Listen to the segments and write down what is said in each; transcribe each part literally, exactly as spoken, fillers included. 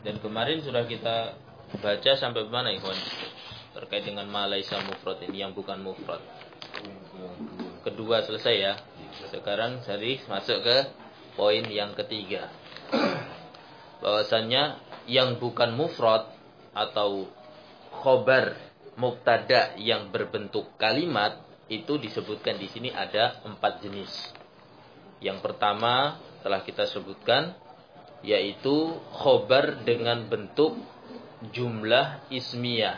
Dan kemarin sudah kita baca sampai mana ikhwan? Terkait dengan ma laisa mufrad ini yang bukan mufrad. Kedua selesai ya. Sekarang jadi masuk ke poin yang ketiga. Bahwasannya yang bukan mufrad atau khobar mubtada yang berbentuk kalimat itu disebutkan di sini ada empat jenis. Yang pertama telah kita sebutkan yaitu khobar dengan bentuk jumlah ismiyah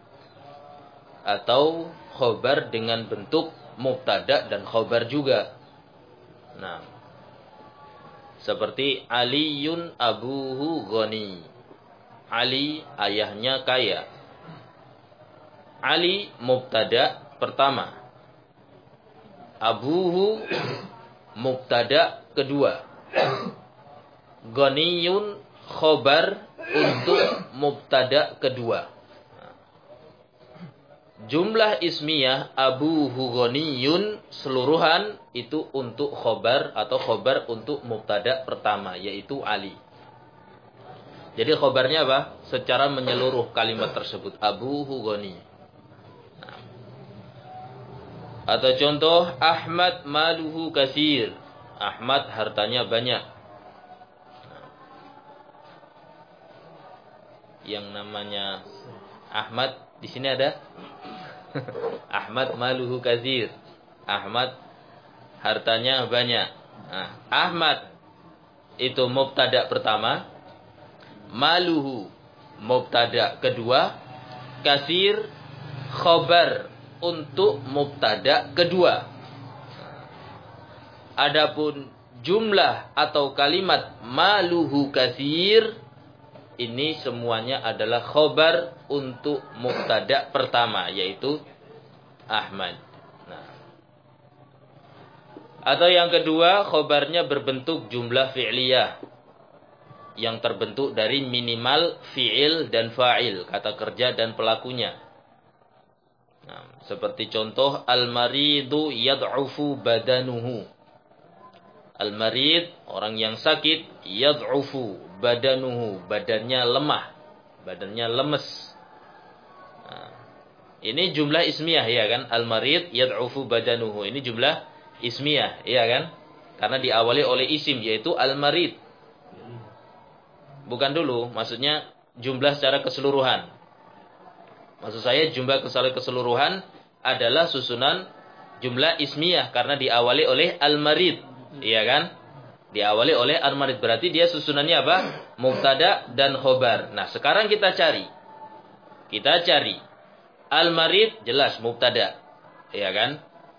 atau khobar dengan bentuk mubtada dan khobar juga. Nah, seperti Aliyun abuhu ghani. Ali ayahnya kaya. Ali mubtada pertama. Abuhu mubtada kedua. Ghaniyun khobar untuk mubtada kedua. Jumlah ismiyah abuhu ghaniyun seluruhan itu untuk khobar atau khobar untuk mubtada pertama yaitu Ali. Jadi khobarnya apa? Secara menyeluruh kalimat tersebut abuhu ghani. Nah. Atau contoh Ahmad maluhu kasir. Ahmad hartanya banyak. Nah. Yang namanya Ahmad di sini ada Ahmad maluhu kasir. Ahmad hartanya banyak. Nah, Ahmad itu mubtada pertama. Maluhu mubtada kedua, kasir khobar untuk mubtada kedua. Adapun jumlah atau kalimat maluhu kasir ini semuanya adalah khobar untuk mubtada pertama yaitu Ahmad. Nah. Atau yang kedua khobarnya berbentuk jumlah fi'liyah yang terbentuk dari minimal fi'il dan fa'il, kata kerja dan pelakunya. Nah, seperti contoh al-maridu yad'ufu badanuhu. Al-marid, orang yang sakit, yad'ufu badanuhu, badannya lemah, badannya lemes. Nah, ini jumlah ismiyah ya kan? Al-marid yad'ufu badanuhu. Ini jumlah ismiyah, ya kan? Karena diawali oleh isim yaitu al-marid. Bukan dulu, maksudnya jumlah secara keseluruhan. Maksud saya jumlah secara keseluruhan adalah susunan jumlah ismiyah karena diawali oleh al-marid, iya kan? Diawali oleh al-marid berarti dia susunannya apa? Mubtada dan khobar. Nah, sekarang kita cari. Kita cari al-marid jelas mubtada, iya kan?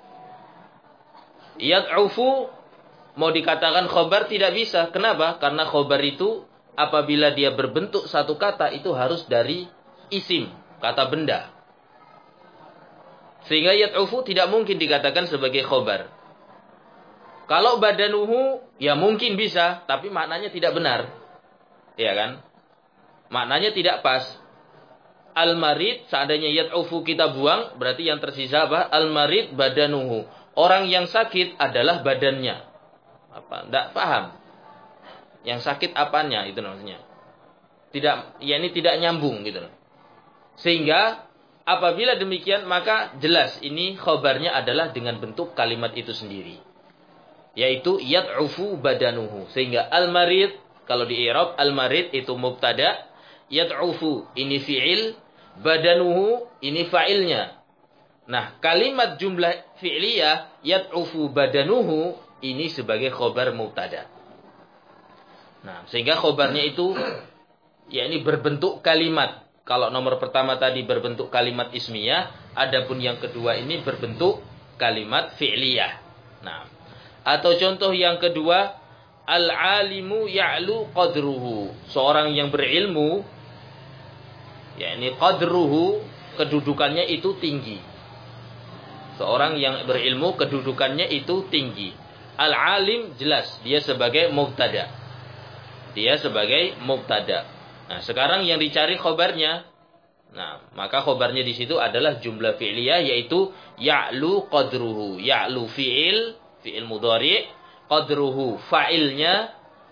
Yad'ufu mau dikatakan khobar tidak bisa. Kenapa? Karena khobar itu apabila dia berbentuk satu kata itu harus dari isim, kata benda. Sehingga yad'ufu tidak mungkin dikatakan sebagai khobar. Kalau badanuhu ya mungkin bisa, tapi maknanya tidak benar. Ya kan? Maknanya tidak pas. Al-marid seandainya yad'ufu kita buang, berarti yang tersisa apa? Al-marid badanuhu. Orang yang sakit adalah badannya. Apa? Tidak paham. Yang sakit apanya itu maksudnya. Tidak, ya ini tidak nyambung gitu. Sehingga apabila demikian maka jelas ini khobarnya adalah dengan bentuk kalimat itu sendiri. Yaitu yad'ufu badanuhu. Sehingga al-marid kalau di i'rab al-marid itu mubtada, yad'ufu ini fi'il, badanuhu ini fa'ilnya. Nah, kalimat jumlah fi'liyah yad'ufu badanuhu ini sebagai khobar mubtada. Nah, sehingga khobarnya itu ya ini berbentuk kalimat. Kalau nomor pertama tadi berbentuk kalimat ismiyah, adapun yang kedua ini berbentuk kalimat fi'liyah. Nah, atau contoh yang kedua, al-alimu ya'lu qadruhu. Seorang yang berilmu ya ini qadruhu kedudukannya itu tinggi. Seorang yang berilmu kedudukannya itu tinggi. Al-alim jelas dia sebagai mubtada. Dia sebagai mubtada. Nah, sekarang yang dicari khobarnya. Nah, maka khobarnya di situ adalah jumlah fi'liyah yaitu ya'lu qadruhu. Ya'lu fi'il, fi'il mudhari', qadruhu fa'ilnya,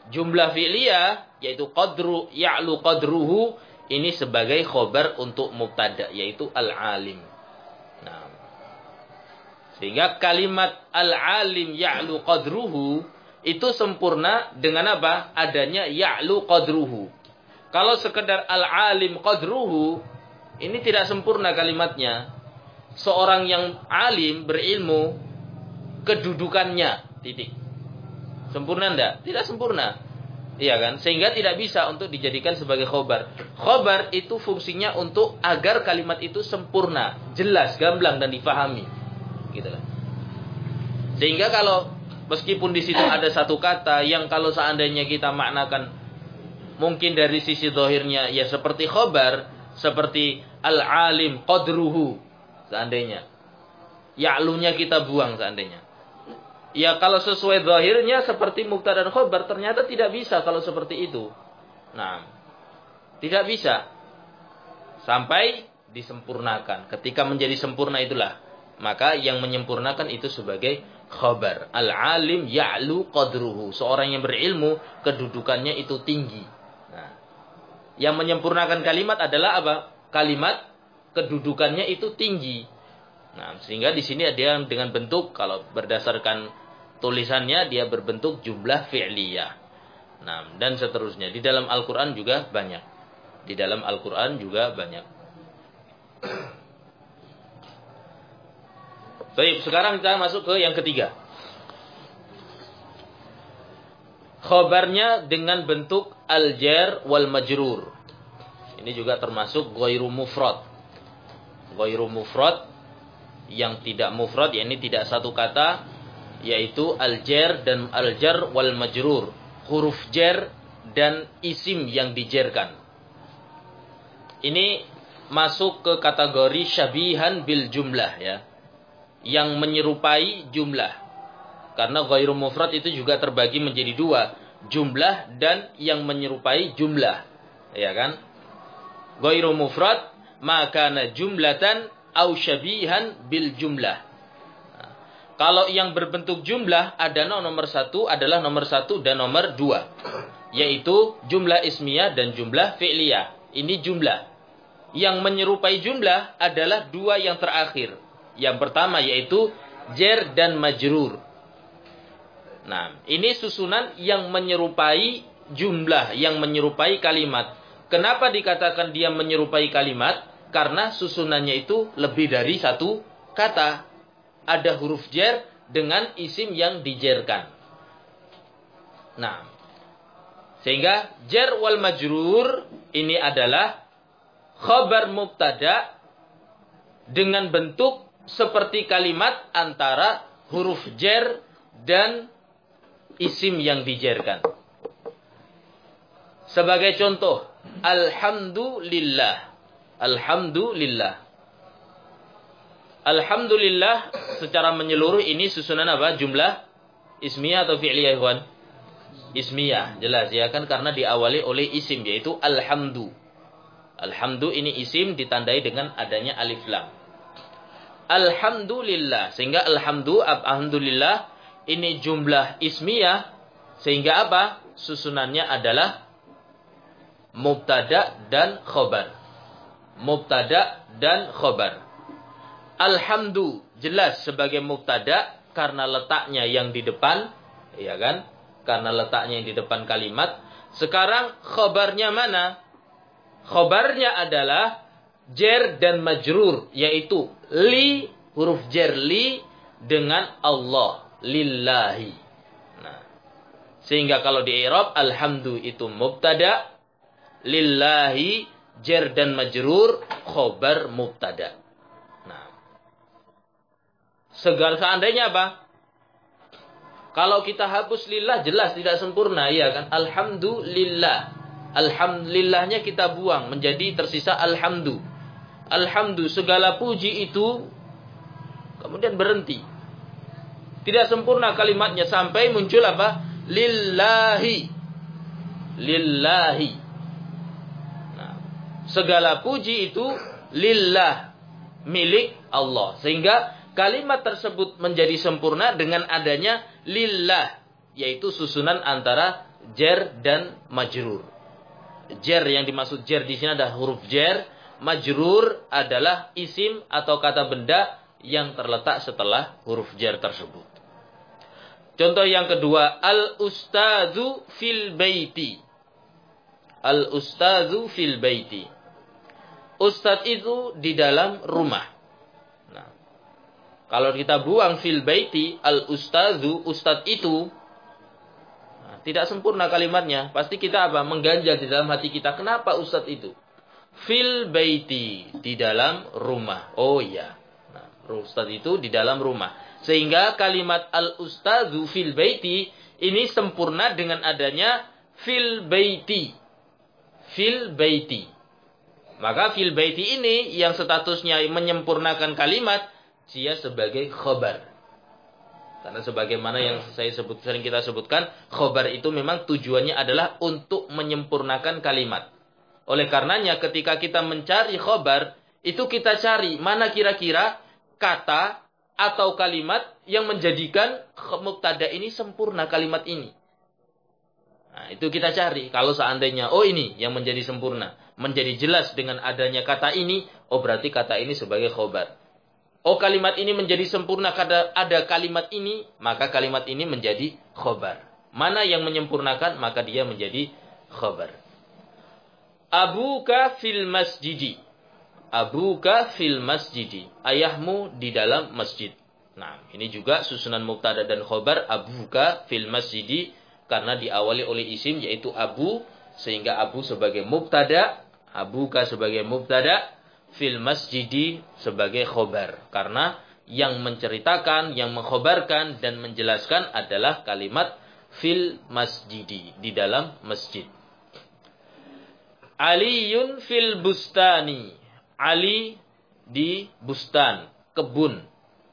Jumlah fi'liyah yaitu qadru ya'lu qadruhu ini sebagai khobar untuk mubtada yaitu al-alim. Nah, sehingga kalimat al-alim ya'lu qadruhu itu sempurna dengan apa? Adanya ya'lu qadruhu. Kalau sekedar al-alim qadruhu ini tidak sempurna kalimatnya. Seorang yang alim berilmu kedudukannya titik. Sempurna enggak? Tidak sempurna. Iya kan? Sehingga tidak bisa untuk dijadikan sebagai khobar. Khobar itu fungsinya untuk agar kalimat itu sempurna, jelas, gamblang dan difahami. Gitu kan. Sehingga kalau meskipun di situ ada satu kata yang kalau seandainya kita maknakan mungkin dari sisi zahirnya ya seperti khobar, seperti al-alim qadruhu seandainya. Ya'lunya kita buang seandainya. Ya kalau sesuai zahirnya seperti mubtada dan khobar, ternyata tidak bisa kalau seperti itu. Nah, tidak bisa. Sampai disempurnakan. Ketika menjadi sempurna itulah. Maka yang menyempurnakan itu sebagai khobar. Al-alim ya'lu qadruhu. Seorang yang berilmu, kedudukannya itu tinggi. Nah, yang menyempurnakan kalimat adalah apa? Kalimat kedudukannya itu tinggi. Nah, sehingga di sini ada yang dengan bentuk, kalau berdasarkan tulisannya dia berbentuk jumlah fi'liyah. Nah, dan seterusnya. Di dalam Al-Quran juga banyak. Di dalam Al-Quran juga banyak. Baik, sekarang kita masuk ke yang ketiga. Khobarnya dengan bentuk al-jar wal majrur. Ini juga termasuk ghairu mufrad. Ghairu mufrad yang tidak mufrad, yakni tidak satu kata, yaitu al-jar dan al-jar wal majrur, huruf jar dan isim yang dijarkan. Ini masuk ke kategori syabihan bil jumlah ya, yang menyerupai jumlah. Karena ghairu mufrad itu juga terbagi menjadi dua, jumlah dan yang menyerupai jumlah, ya kan? Ghairu mufrad maka jumlatan au syabihan bil jumlah. Kalau yang berbentuk jumlah ada nomor satu adalah nomor satu dan nomor dua, yaitu jumlah ismiyah dan jumlah fi'liyah. Ini jumlah. Yang menyerupai jumlah adalah dua yang terakhir. Yang pertama yaitu jar dan majrur. Nah, ini susunan yang menyerupai jumlah, yang menyerupai kalimat. Kenapa dikatakan dia menyerupai kalimat? Karena susunannya itu lebih dari satu kata. Ada huruf jar dengan isim yang dijarkan. Nah, sehingga jar wal majrur ini adalah khabar mubtada dengan bentuk seperti kalimat antara huruf jar dan isim yang dijarkan. Sebagai contoh, alhamdulillah. Alhamdulillah. Alhamdulillah secara menyeluruh ini susunan apa? Jumlah ismiyah atau fi'liyah, ikhwan? Ismiyah, jelas ya kan, karena diawali oleh isim yaitu alhamdu. Alhamdu ini isim ditandai dengan adanya alif lam. Alhamdulillah, sehingga alhamdu alhamdulillah ini jumlah ismiyah, sehingga apa? Susunannya adalah mubtada dan khobar. Mubtada dan khobar. Alhamdu jelas sebagai mubtada karena letaknya yang di depan, ya kan? Karena letaknya yang di depan kalimat. Sekarang khobarnya mana? Khobarnya adalah jar dan majrur, yaitu li, huruf jar li dengan Allah, lillahi. Nah, sehingga kalau di i'rab alhamdu itu mubtada, lillahi jar dan majrur, khobar mubtada. Segala seandainya apa? Kalau kita hapus lillah jelas tidak sempurna, ya kan? Alhamdulillah. Alhamdulillahnya kita buang menjadi tersisa alhamdu. Alhamdu segala puji itu kemudian berhenti. Tidak sempurna kalimatnya sampai muncul apa? Lillahi. Lillahi. Nah, segala puji itu lillah, milik Allah. Sehingga kalimat tersebut menjadi sempurna dengan adanya lillah yaitu susunan antara jar dan majrur. Jar yang dimaksud jar di sini ada huruf jar, majrur adalah isim atau kata benda yang terletak setelah huruf jar tersebut. Contoh yang kedua, al-ustadzu fil baiti. Al-ustadzu fil baiti. Ustadz itu di dalam rumah. Nah, kalau kita buang fil baiti, al-ustadzu, ustadz itu, nah, tidak sempurna kalimatnya. Pasti kita apa? Mengganjal di dalam hati kita. Kenapa ustadz itu? Fil baiti, di dalam rumah. Oh iya. Nah, ustadz itu di dalam rumah. Sehingga kalimat al-ustadzu fil baiti ini sempurna dengan adanya fil baiti. Fil baiti. Maka fil baiti ini yang statusnya menyempurnakan kalimat, dia sebagai khobar. Karena sebagaimana yang saya sebut, sering kita sebutkan, khobar itu memang tujuannya adalah untuk menyempurnakan kalimat. Oleh karenanya ketika kita mencari khobar, itu kita cari mana kira-kira kata atau kalimat yang menjadikan mubtada ini sempurna kalimat ini. Nah, itu kita cari. Kalau seandainya, oh ini yang menjadi sempurna, menjadi jelas dengan adanya kata ini, oh berarti kata ini sebagai khobar. Oh kalimat ini menjadi sempurna karena ada kalimat ini, maka kalimat ini menjadi khobar. Mana yang menyempurnakan, maka dia menjadi khobar. Abuka fil masjidi. Abuka fil masjidi. Ayahmu di dalam masjid. Nah, ini juga susunan mubtada dan khobar. Abuka fil masjidi. Karena diawali oleh isim yaitu abu. Sehingga abu sebagai mubtada. Abuka sebagai mubtada. Fil masjidi sebagai khobar. Karena yang menceritakan, yang mengkhobarkan dan menjelaskan adalah kalimat fil masjidi. Di dalam masjid. Aliyun fil bustani. Ali di bustan, kebun.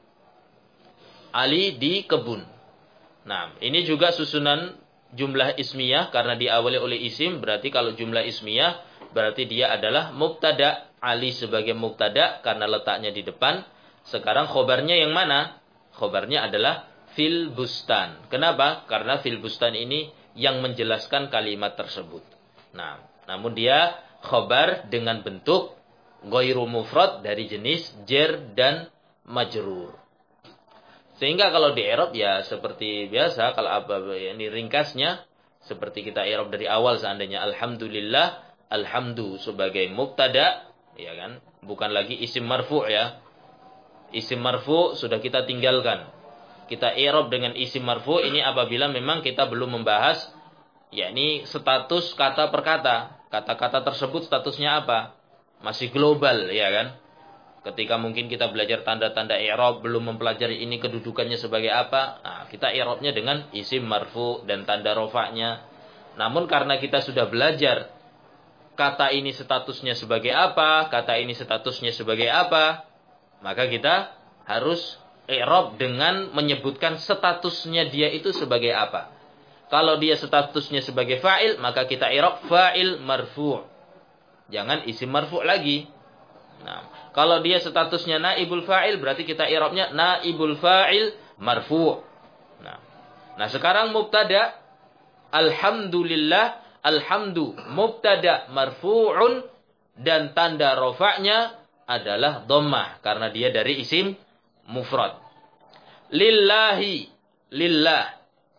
Ali di kebun. Nah, ini juga susunan jumlah ismiyah karena diawali oleh isim, berarti kalau jumlah ismiyah berarti dia adalah mubtada. Ali sebagai mubtada karena letaknya di depan. Sekarang khobarnya yang mana? Khobarnya adalah fil bustan. Kenapa? Karena fil bustan ini yang menjelaskan kalimat tersebut. Nah, namun dia khobar dengan bentuk ghairu mufrad dari jenis jar dan majrur. Sehingga kalau di i'rab ya seperti biasa, kalau apa ini ringkasnya seperti kita i'rab dari awal seandainya alhamdulillah, alhamdu sebagai mubtada, ya kan? Bukan lagi isim marfu' ya. Isim marfu' sudah kita tinggalkan. Kita i'rab dengan isim marfu' ini apabila memang kita belum membahas yakni status kata per kata. Kata-kata tersebut statusnya apa? Masih global, ya kan? Ketika mungkin kita belajar tanda-tanda i'rab, belum mempelajari ini kedudukannya sebagai apa, nah, kita i'rabnya dengan isim marfu dan tanda rofa'nya. Namun karena kita sudah belajar kata ini statusnya sebagai apa, kata ini statusnya sebagai apa, maka kita harus i'rab dengan menyebutkan statusnya dia itu sebagai apa. Kalau dia statusnya sebagai fa'il, maka kita i'rab fa'il marfu'. Jangan isim marfu' lagi. Nah, kalau dia statusnya naibul fa'il, berarti kita i'rabnya naibul fa'il marfu'. Nah, nah sekarang mubtada alhamdulillah, alhamdu mubtada marfu'un dan tanda rofa'nya adalah dhammah karena dia dari isim mufrad. Lillahi, lillah.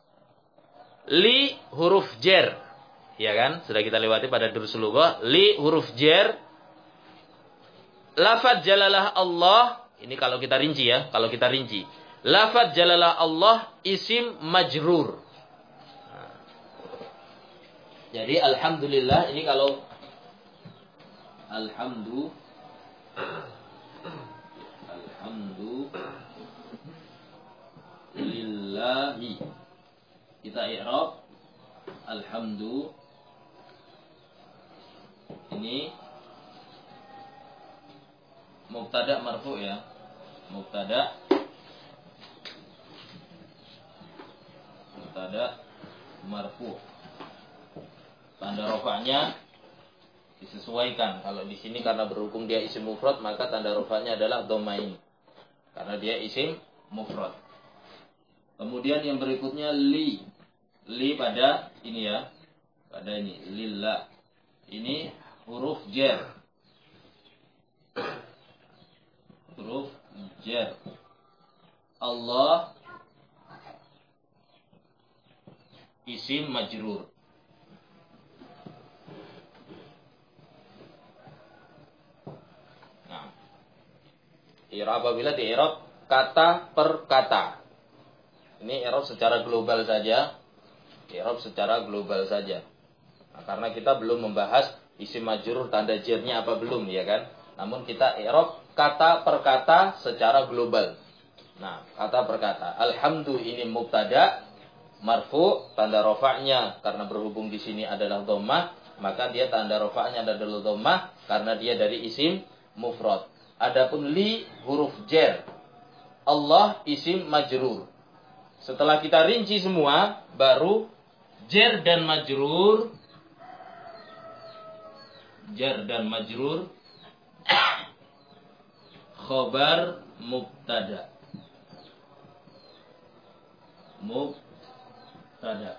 Li huruf jar. Ya kan? Sudah kita lewati pada durusul lughah. Li huruf jar. Lafaz jalalah Allah. Ini kalau kita rinci ya. Kalau kita rinci. Lafaz jalalah Allah isim majrur. Nah. Jadi alhamdulillah. Ini kalau. Alhamdu. Alhamdulillahi. Kita i'rab. Alhamdu. Ini mubtada marfu ya. Mubtada Mubtada marfu. Tanda rofa'nya disesuaikan. Kalau di sini karena berhubung dia isim mufrad, maka tanda rofa'nya adalah dhammain. Karena dia isim mufrad. Kemudian yang berikutnya li. Li pada ini ya. Pada ini. Lillah. Ini huruf jar. Huruf jar. Allah isim majrur. Nah, i'rab apabila di i'rab kata per kata. Ini i'rab secara global saja. I'rab secara global saja. Nah, karena kita belum membahas isim majrur tanda jarnya apa belum ya kan? Namun kita i'rab kata per kata secara global. Nah, kata per kata. Alhamdu ini mubtada marfu, tanda rafa'nya karena berhubung di sini adalah dhammah, maka dia tanda rafa'nya adalah dhammah karena dia dari isim mufrad. Adapun li huruf jar. Allah isim majrur. Setelah kita rinci semua, baru jar dan majrur jar dan majrur khobar mubtada. Mubtada.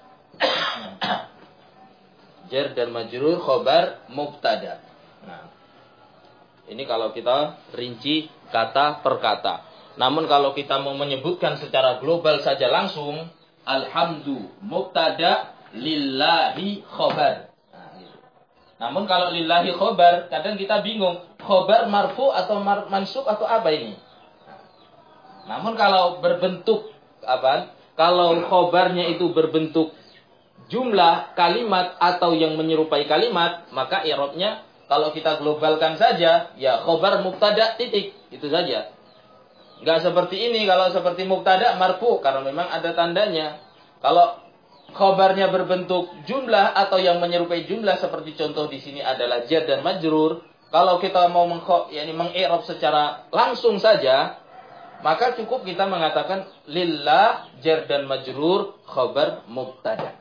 Jar dan majrur khobar mubtada. Nah, ini kalau kita rinci kata per kata. Namun kalau kita mau menyebutkan secara global saja langsung, alhamdu mubtada lillahi khobar. Nah, gitu. Namun kalau lillahi khobar, kadang kita bingung, khobar marfu atau mar mansub atau apa ini? Namun kalau berbentuk apa? Kalau khobarnya itu berbentuk jumlah kalimat atau yang menyerupai kalimat, maka i'rabnya kalau kita globalkan saja, ya khobar mubtada titik, itu saja. Enggak seperti ini, kalau seperti mubtada marfu karena memang ada tandanya. Kalau khobarnya berbentuk jumlah atau yang menyerupai jumlah seperti contoh di sini adalah jar dan majrur, kalau kita mau mengkho, yakni mengi'rab secara langsung saja, maka cukup kita mengatakan lillah jar dan majrur khobar mubtada.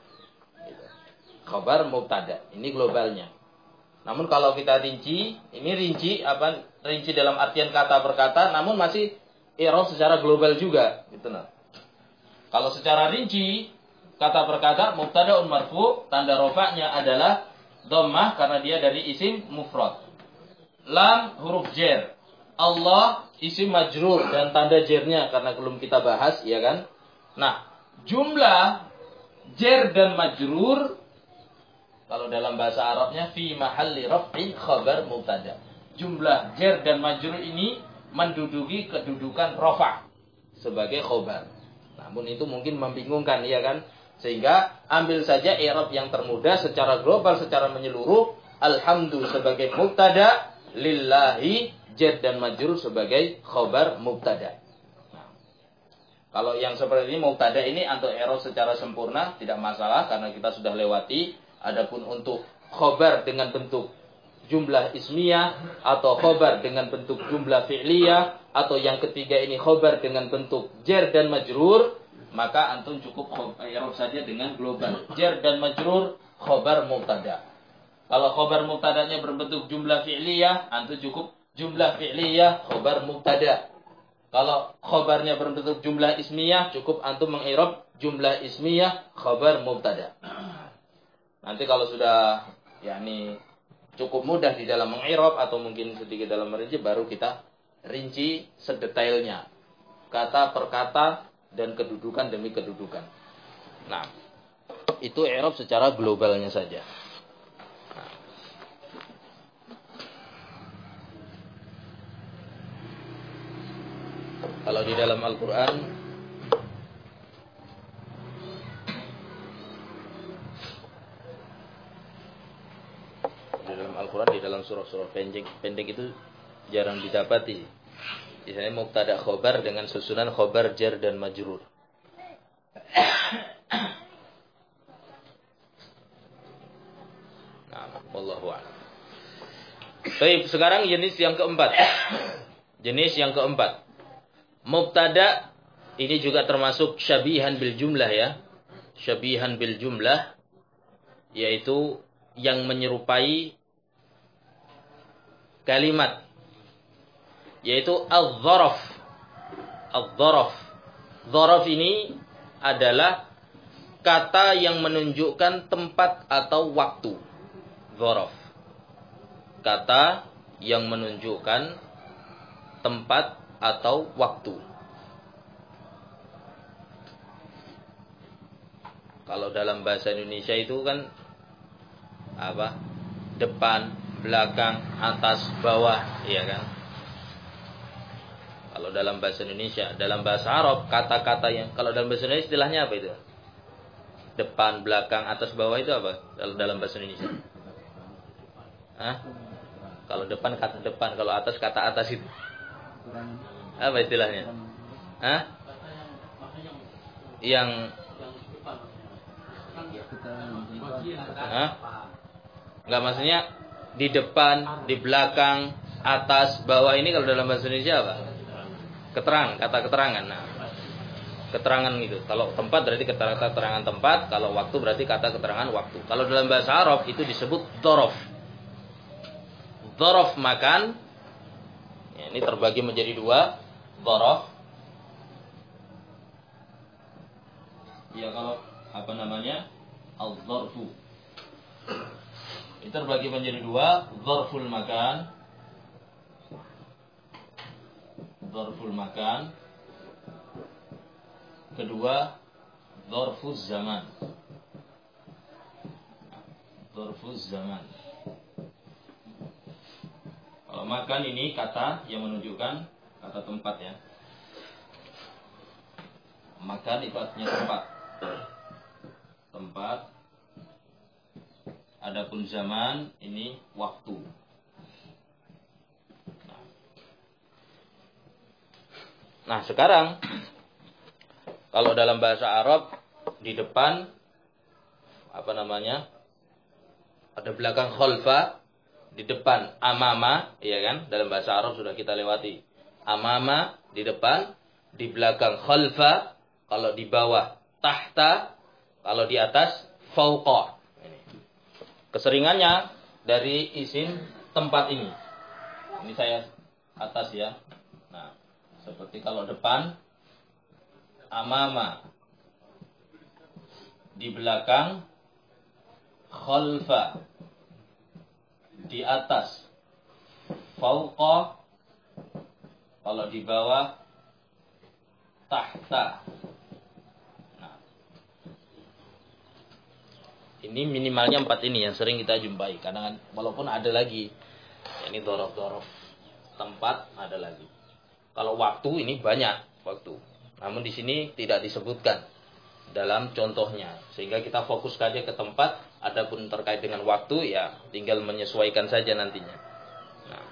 Khobar mubtada. Ini globalnya. Namun kalau kita rinci, ini rinci apa? Rinci dalam artian kata per kata, namun masih i'rab secara global juga, gitu nah. Kalau secara rinci kata per kata mubtadaun marfu, tanda rafa'nya adalah dhammah karena dia dari isim mufrad. Lam huruf jar. Allah isim majrur dan tanda jarnya karena belum kita bahas, ya kan? Nah, jumlah jar dan majrur kalau dalam bahasa Arabnya fi mahalli raf'in khabar mubtada. Jumlah jar dan majrur ini menduduki kedudukan rafa' sebagai khabar. Namun itu mungkin membingungkan, ya kan? Sehingga ambil saja i'rab yang termudah secara global, secara menyeluruh. Alhamdu sebagai mubtada, lillahi jar dan majrur sebagai khabar mubtada. Nah, kalau yang seperti ini mubtada ini untuk i'rab secara sempurna tidak masalah karena kita sudah lewati. Adapun untuk khabar dengan bentuk jumlah ismiyah atau khabar dengan bentuk jumlah fi'liyah atau yang ketiga ini khabar dengan bentuk jar dan majrur, maka antum cukup i'rab saja dengan global jar dan majrur khabar mubtada. Kalau khabar mubtadanya berbentuk jumlah fi'liyah, antum cukup jumlah fi'liyah khabar mubtada. Kalau khabarnya berbentuk jumlah ismiyah, cukup antum meng'irab jumlah ismiyah khabar mubtada. Nanti kalau sudah yakni cukup mudah di dalam meng'irab atau mungkin sedikit dalam merinci, baru kita rinci sedetailnya kata per kata dan kedudukan demi kedudukan. Nah, itu i'rab secara globalnya saja. Nah. Kalau di dalam Al-Quran di dalam Al-Quran, di dalam surah-surah pendek, pendek itu jarang didapati. Misalnya mubtada khobar dengan susunan khobar jar dan majrur. Nah, wallahu a'lam. Baik, sekarang jenis yang keempat. Jenis yang keempat. Mubtada ini juga termasuk syabihan bil jumlah ya. Syabihan bil jumlah yaitu yang menyerupai kalimat, yaitu al-dzaraf. Al-dzaraf. Dzaraf ini adalah kata yang menunjukkan tempat atau waktu. Dzaraf. Kata yang menunjukkan tempat atau waktu. Kalau dalam bahasa Indonesia itu kan apa? Depan, belakang, atas, bawah, iya kan? Kalau dalam bahasa Indonesia, dalam bahasa Arab kata-kata yang kalau dalam bahasa Indonesia istilahnya apa itu? Depan, belakang, atas, bawah itu apa? Dalam dalam bahasa Indonesia. Hah? Kalau depan kata depan, kalau atas kata atas itu. Apa istilahnya? Hah? Yang Hah? Enggak, maksudnya di depan, di belakang, atas, bawah ini kalau dalam bahasa Indonesia apa? Keterangan, kata keterangan. Nah, keterangan gitu. Kalau tempat berarti kata keterangan tempat, kalau waktu berarti kata keterangan waktu. Kalau dalam bahasa Arab itu disebut dzaraf. Dzaraf makan. Ya, ini terbagi menjadi dua, dzaraf. Ya kalau apa namanya? Al-dzarfu. Itu terbagi menjadi dua, dzarful makan. Dzarful makan. Kedua, dzarfuz zaman. Dzarfuz zaman. Kalau makan ini kata yang menunjukkan kata tempat ya. Makan itu artinya tempat. Tempat. Adapun zaman ini waktu. Nah, nah sekarang kalau dalam bahasa Arab di depan apa namanya? Ada belakang khalfa, di depan amama, ya kan? Dalam bahasa Arab sudah kita lewati. Amama di depan, di belakang khalfa, kalau di bawah tahta, kalau di atas fauqa. Keseringannya dari isim tempat ini. Ini saya atas ya. Nah, seperti kalau depan amama, di belakang khalfa, di atas fauqa, kalau di bawah tahta. Ini minimalnya empat ini yang sering kita jumpai. Kadang walaupun ada lagi. Ini dzaraf-dzaraf tempat ada lagi. Kalau waktu ini banyak waktu. Namun di sini tidak disebutkan dalam contohnya. Sehingga kita fokus saja ke tempat. Adapun terkait dengan waktu ya tinggal menyesuaikan saja nantinya. Nah.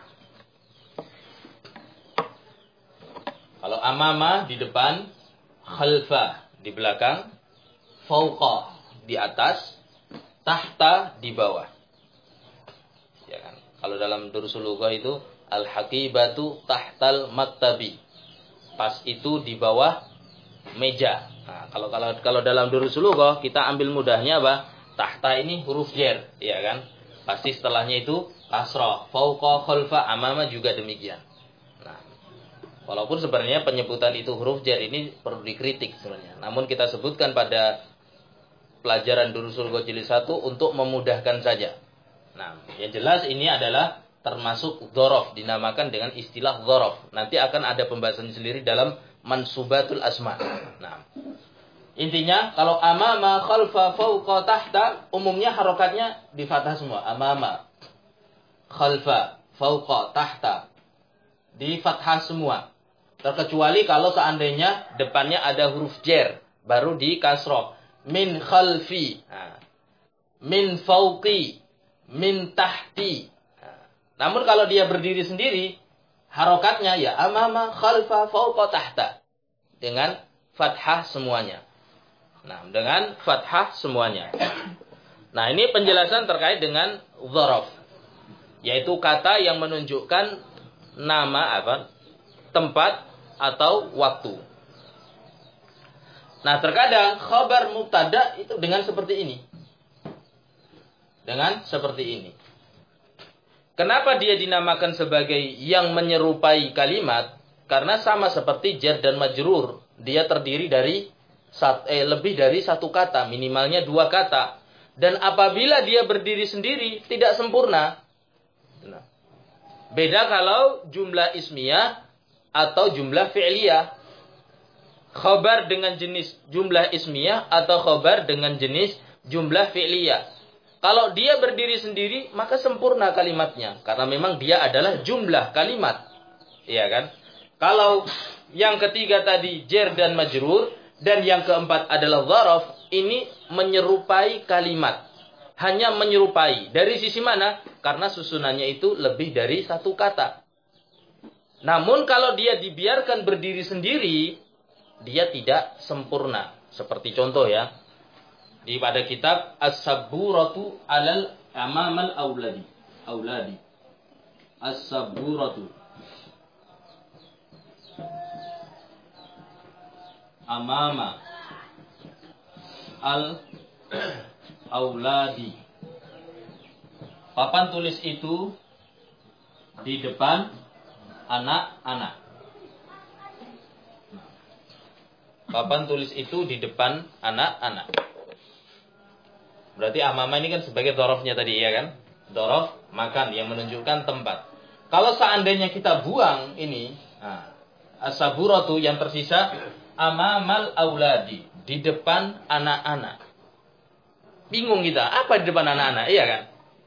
Kalau amama di depan, khalfa di belakang, fauqa di atas, tahta di bawah. Ya kan? Kalau dalam Durusul Lughah itu al-haqibatu tahtal maktabi. Tas itu di bawah meja. Nah, kalau kalau kalau dalam Durusul Lughah kita ambil mudahnya apa? Tahta ini huruf jar, ya kan? Pasti setelahnya itu kasrah. Fauqa, khalfa, amama juga demikian. Nah, walaupun sebenarnya penyebutan itu huruf jar ini perlu dikritik sebenarnya. Namun kita sebutkan pada pelajaran Durusul Lughah jilid satu untuk memudahkan saja. Nah, yang jelas ini adalah termasuk dzaraf, dinamakan dengan istilah dzaraf. Nanti akan ada pembahasan sendiri dalam mansubatul asma. Nah, intinya kalau amama, khalfa, fauqa, tahta umumnya harokatnya di fathah semua. Amama, khalfa, fauqa, tahta di fathah semua. Terkecuali kalau seandainya depannya ada huruf jar, baru di kasroh. Min khalfi, min fauqi, min tahti. Namun kalau dia berdiri sendiri, harokatnya ya amama, khalfa, fauqa, tahta. Dengan fathah semuanya. Nah, dengan fathah semuanya. Nah, ini penjelasan terkait dengan dzaraf. Yaitu kata yang menunjukkan nama apa? Tempat atau waktu. Nah, terkadang khabar mubtada itu dengan seperti ini. Dengan seperti ini. Kenapa dia dinamakan sebagai yang menyerupai kalimat? Karena sama seperti jar dan majrur. Dia terdiri dari sat, eh, lebih dari satu kata, minimalnya dua kata. Dan apabila dia berdiri sendiri, tidak sempurna. Nah, beda kalau jumlah ismiyah atau jumlah fi'liyah. Khobar dengan jenis jumlah ismiyah atau khobar dengan jenis jumlah fi'liyah. Kalau dia berdiri sendiri, maka sempurna kalimatnya. Karena memang dia adalah jumlah kalimat. Iya kan? Kalau yang ketiga tadi jar dan majrur, dan yang keempat adalah dzaraf, ini menyerupai kalimat. Hanya menyerupai. Dari sisi mana? Karena susunannya itu lebih dari satu kata. Namun kalau dia dibiarkan berdiri sendiri, dia tidak sempurna. Seperti contoh ya. Di pada kitab As-Sabburatu alal amamal auladi. Auladi. As-Sabburatu amama al auladi. Papan tulis itu di depan anak-anak. Papan tulis itu di depan anak-anak. Berarti amama ini kan sebagai dzarafnya tadi ya kan? Dzaraf makan yang menunjukkan tempat. Kalau seandainya kita buang ini, nah, as-saburatu yang tersisa amamal auladi, di depan anak-anak. Bingung kita, apa di depan anak-anak? Iya kan?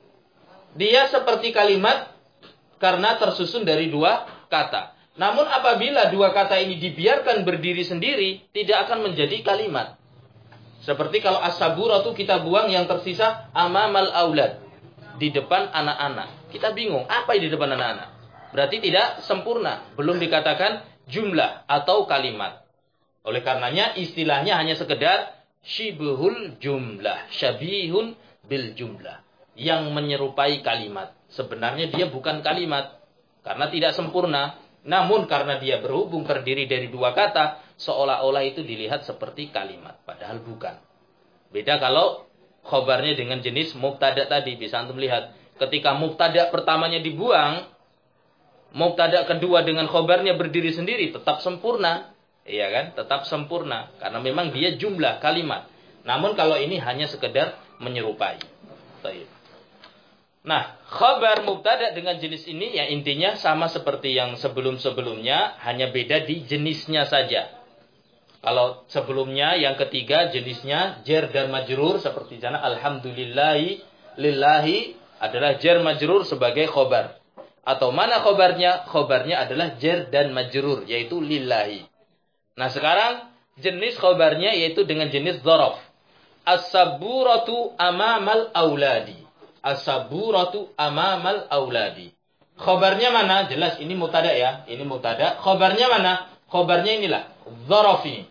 Dia seperti kalimat karena tersusun dari dua kata. Namun apabila dua kata ini dibiarkan berdiri sendiri, tidak akan menjadi kalimat. Seperti kalau as-saburatu kita buang yang tersisa amamal aulad, di depan anak-anak. Kita bingung, apa di depan anak-anak? Berarti tidak sempurna, belum dikatakan jumlah atau kalimat. Oleh karenanya istilahnya hanya sekedar syibhul jumlah, syabihun bil jumlah, yang menyerupai kalimat. Sebenarnya dia bukan kalimat karena tidak sempurna, namun karena dia berhubung terdiri dari dua kata, seolah-olah itu dilihat seperti kalimat, padahal bukan. Beda kalau khobarnya dengan jenis mubtada tadi. Bisa antum lihat, ketika mubtada pertamanya dibuang, mubtada kedua dengan khobarnya berdiri sendiri, tetap sempurna. Iya kan? Tetap sempurna. Karena memang dia jumlah kalimat. Namun kalau ini hanya sekedar menyerupai. Baik. Nah, khobar mubtada dengan jenis ini ya intinya sama seperti yang sebelum-sebelumnya, hanya beda di jenisnya saja. Kalau sebelumnya yang ketiga jenisnya jar dan majrur, seperti sana alhamdulillahi lillahi adalah jar majrur sebagai khobar. Atau mana khobarnya? Khobarnya adalah jar dan majrur, yaitu lillahi. Nah sekarang jenis khobarnya yaitu dengan jenis dzaraf. As-saburatu amamal auladi. As-saburatu amamal auladi. Khobarnya mana? Jelas ini mubtada ya. Ini mubtada. Khobarnya mana? Khobarnya inilah dzaraf ini.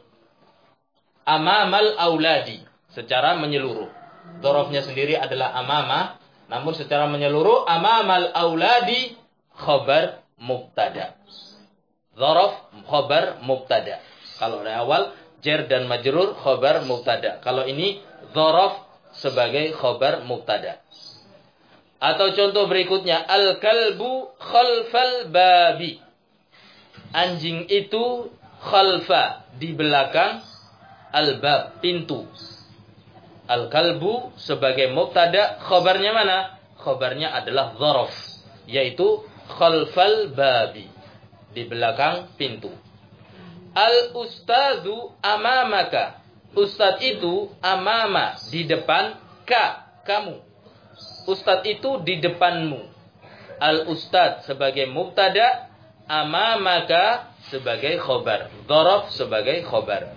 Amamal auladi. Secara menyeluruh. Dzarafnya sendiri adalah amama. Namun secara menyeluruh amamal auladi khobar mubtada. Dzaraf khobar mubtada. Kalau dari awal jar dan majrur khobar mubtada. Kalau ini dzaraf sebagai khobar mubtada. Atau contoh berikutnya, al-kalbu khalfal babi. Anjing itu khalfa, di belakang al-bab, pintu. Al-kalbu sebagai mubtada, khobarnya mana? Khobarnya adalah dzaraf, yaitu khalfal babi, di belakang pintu. Al-ustadzu amamaka. Ustadz itu amama, di depan ka, kamu. Ustadz itu di depanmu. Al-ustadz sebagai mubtada, amamaka sebagai khobar. Dzaraf sebagai khobar.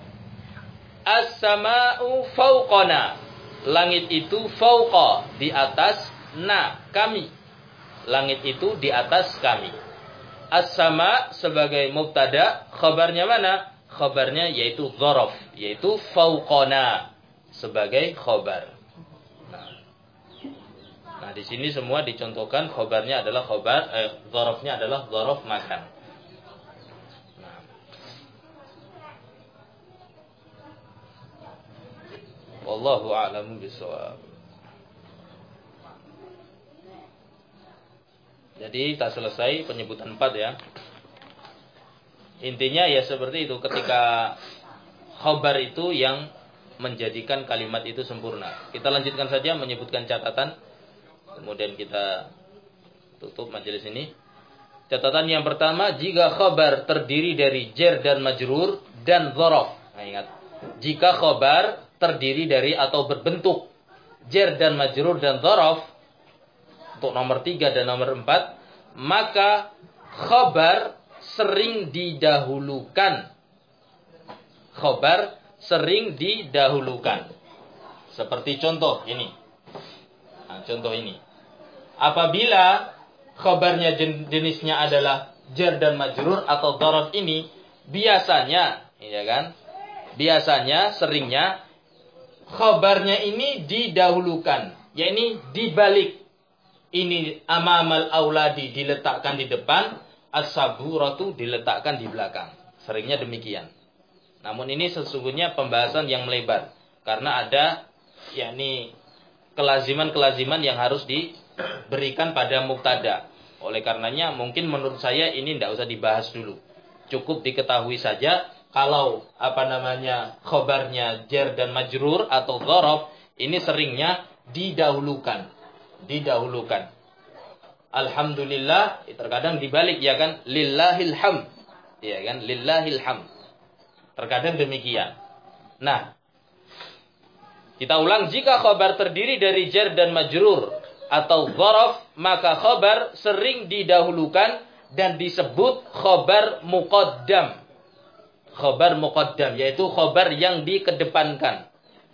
As-sama'u fauqana. Langit itu fauqa, di atas na, kami. Langit itu di atas kami. As-sama sebagai mubtada, khabarnya mana? Khabarnya yaitu dzaraf, yaitu fauqana sebagai khabar. Nah, nah di sini semua dicontohkan khabarnya adalah khabar, eh, dzarafnya adalah dzaraf makan. Nah. Wallahu a'lamu bishawab. Jadi tak selesai penyebutan empat ya. Intinya ya seperti itu, ketika khobar itu yang menjadikan kalimat itu sempurna. Kita lanjutkan saja menyebutkan catatan. Kemudian kita tutup majelis ini. Catatan yang pertama, jika khobar terdiri dari jar dan majrur dan dzaraf. Nah, ingat. Jika khobar terdiri dari atau berbentuk jar dan majrur dan dzaraf, untuk nomor tiga dan nomor empat, maka khobar sering didahulukan. Khobar sering didahulukan. Seperti contoh ini. Nah, contoh ini. Apabila khobarnya jenisnya adalah jar dan majrur atau dzaraf ini, biasanya, ya kan? Biasanya, seringnya khobarnya ini didahulukan, yakni dibalik. Ini amamal auladi diletakkan di depan, as-saburatu diletakkan di belakang. Seringnya demikian. Namun ini sesungguhnya pembahasan yang melebar, karena ada yakni kelaziman-kelaziman yang harus diberikan pada mubtada. Oleh karenanya mungkin menurut saya ini tidak usah dibahas dulu. Cukup diketahui saja kalau apa namanya khobarnya jar dan majrur atau dzaraf ini seringnya didahulukan, didahulukan. Alhamdulillah terkadang dibalik, ya kan, lillahil hamd, ya kan, lillahil hamd. Terkadang demikian. Nah, kita ulang, jika khobar terdiri dari jar dan majrur atau dzaraf, maka khobar sering didahulukan dan disebut khobar muqaddam. Khobar muqaddam, yaitu khobar yang dikedepankan.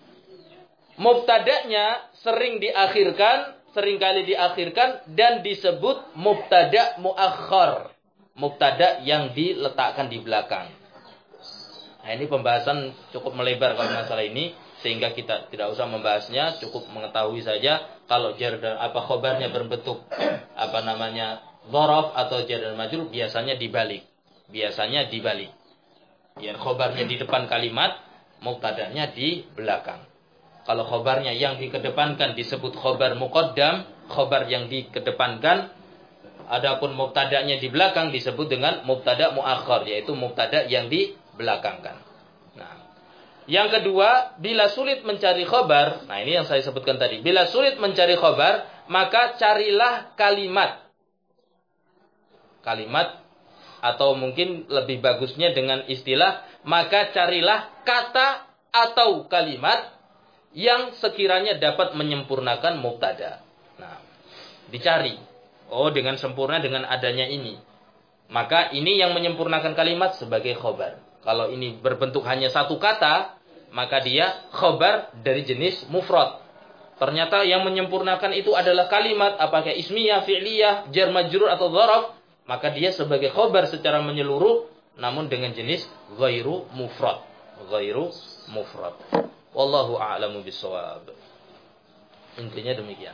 Mubtada'nya sering diakhirkan, seringkali diakhirkan dan disebut mubtada' muakhkhar. Mubtada' yang diletakkan di belakang. Nah, ini pembahasan cukup melebar kalau masalah ini, sehingga kita tidak usah membahasnya, cukup mengetahui saja kalau jar dan apa khobarnya berbentuk apa namanya dzaraf atau jar dan majrur biasanya dibalik. Biasanya dibalik. Ya, khobarnya di depan kalimat, mubtada'nya di belakang. Kalau khobarnya yang dikedepankan disebut khobar muqaddam, khobar yang dikedepankan. Adapun mubtada'nya di belakang disebut dengan mubtada' muakhkhar, yaitu mubtada' yang dibelakangkan. Nah, yang kedua, bila sulit mencari khobar, nah ini yang saya sebutkan tadi. Bila sulit mencari khobar, maka carilah kalimat. Kalimat atau mungkin lebih bagusnya dengan istilah, maka carilah kata atau kalimat yang sekiranya dapat menyempurnakan mubtada. Nah, dicari. Oh, dengan sempurna dengan adanya ini. Maka ini yang menyempurnakan kalimat sebagai khobar. Kalau ini berbentuk hanya satu kata, maka dia khobar dari jenis mufrad. Ternyata yang menyempurnakan itu adalah kalimat, apakah ismiyah, fi'liyah, jar majrur atau dzaraf, maka dia sebagai khobar secara menyeluruh, namun dengan jenis ghairu mufrad. Ghairu mufrad. Wallahu a'lamu bishawab. Intinya demikian.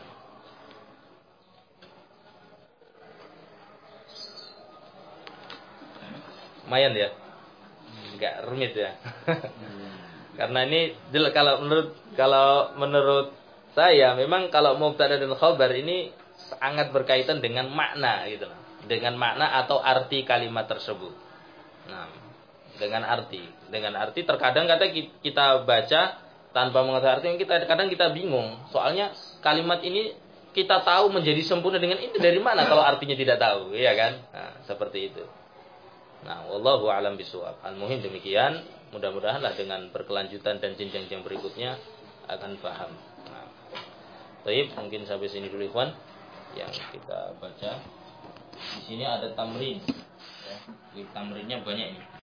Lumayan ya? Enggak rumit ya? Karena ini kalau menurut kalau menurut saya memang kalau mubtada dan khabar ini sangat berkaitan dengan makna gitu loh. Dengan makna atau arti kalimat tersebut. Nah, dengan arti, dengan arti terkadang kata kita baca tanpa mengetahui arti, kita kadang kita bingung. Soalnya kalimat ini kita tahu menjadi sempurna dengan ini dari mana kalau artinya tidak tahu, ya kan? Nah, seperti itu. Nah, wallahu a'lam bishawab. Al-muhim demikian. Mudah-mudahanlah dengan berkelanjutan dan jenjang-jenjang berikutnya akan paham. Nah, baik, mungkin sampai sini dulu ikhwan yang kita baca. Di sini ada tamrin. Ya, di tamrinnya banyak ini.